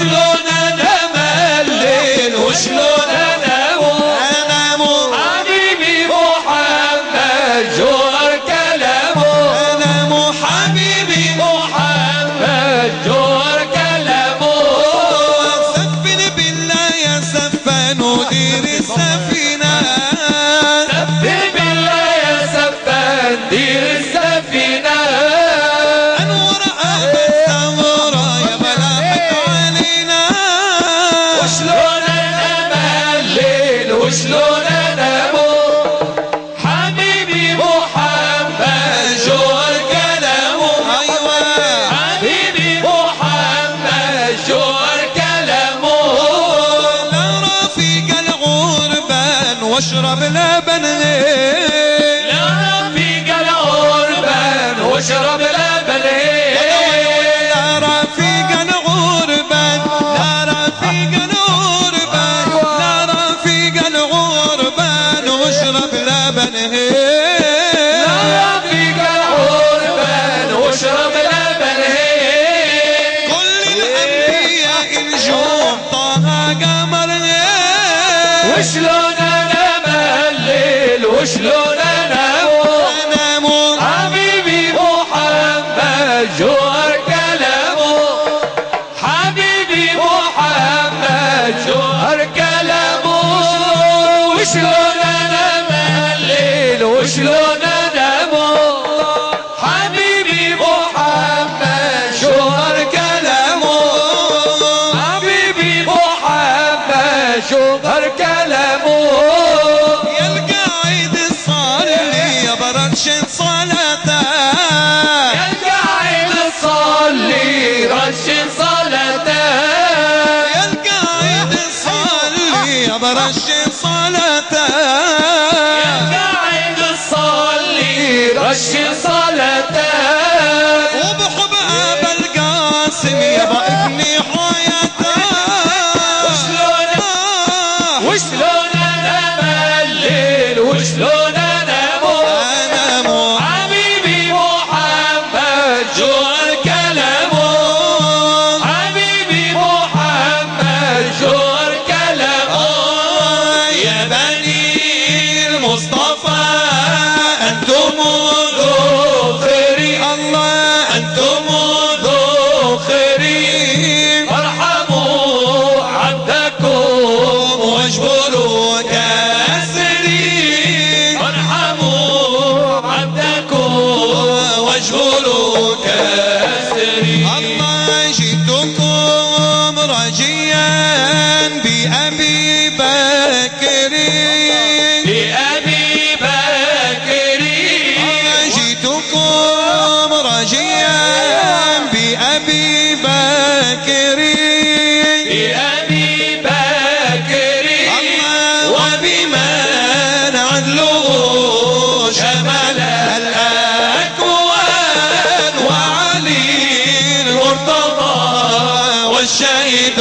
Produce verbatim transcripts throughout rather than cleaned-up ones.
وشلون انام الليل وشلون انام انام حبيبي محمد جوهر كلامه انام حبيبي محمد جوهر كلامه سفن بالله يا سفان ودير السفينة سفن بالله يا سفان دير السفينة انور اهل الثغرة يا ملاحة علينا وشلون انام الليل وشلون انام حبيبي محمد جوهر كلامه ايوه حبيبي محمد جوهر كلامه لا رفيق الغربان واشرب لبن غير لا رفيق العربان واشرب لبن لا رفيق الغربان لا رفيق الغربان لا رفيق الغربان واشرب لبن غير لا رفيق العربان واشرب لبن كل الانبياء نجوم طه قمر غير وشلون انام الليل وشلون انام انام حبيبي محمد جوهر كلامه حبيبي محمد جوهر كلامه وشلون انام الليل وشلون انام حبيبي محمد جوهر كلامه حبيبي محمد جوهر كلامه يا القاعد الصلي يا برشد صلاته يا القاعد تصلي رشد صلاته يا القاعد الصلي يا برشد صلاته يا القاعد تصلي رشد صلاته وبحب ابا القاسم يابا ابني حياته وشلون وشلون انام الليل وشلون انام انام حبيبي محمد جوهر كلامه حبيبي محمد جوهر كلامه يا بني المصطفى انتم ذخري الله انتم ذخري فارحموا عبدكم واجبروا كاسري فارحموا عبدكم واجبروا كاسري الله جئتكم راجيا بأبي بكر لأبي بكر جئتكم راجيا بأبي بكر لأبي بكر وبمن عدله شمل الأكوان وعلي المرتضى والشهيد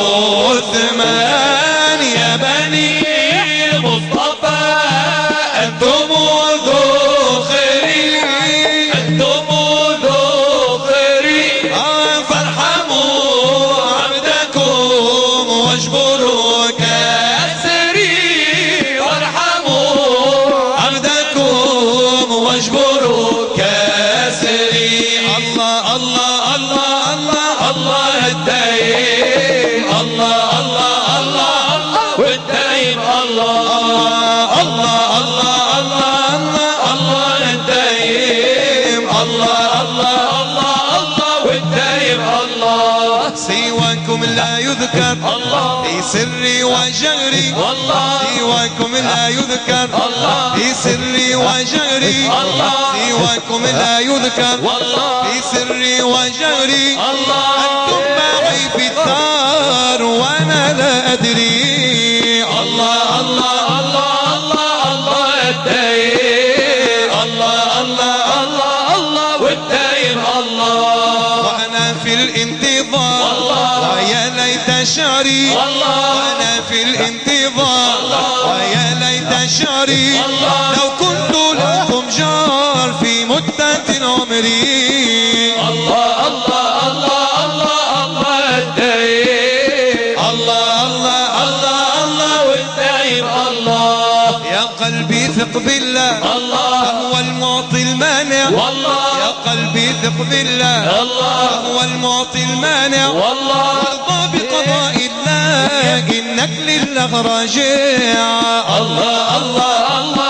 عثمان يا بني المصطفى أنتم ذخري أنتم ذخري فارحموا عبدكم واجبروا كاسري وارحموا عبدكم واجبروا كاسري الله الله الله الله الله الدايم الله الله الله الله والدايم الله الله الله الله الله الدايم الله الله الله الله والدايم الله سواكم لا يذكر الله في سري وجهري والله سواكم لا يذكر الله في سري وجهري الله سواكم لا يذكر والله في سري وجهري الله أنتم معي في الدار وأنا لا أدري الله الله الله الله الله الدايم الله الله الله الله والدايم الله وأنا في الانتظار والله ويا ليت شعري والله وأنا في الانتظار ويا ليت شعري والله لو كنت لكم جار في مدة عمري الله الله الله الله الله الدايم ثق بالله الله هو المعطي المانع والله يا قلبي ثق بالله الله هو المعطي المانع والله وارضى بقضاء الله إنك لله راجع الله الله الله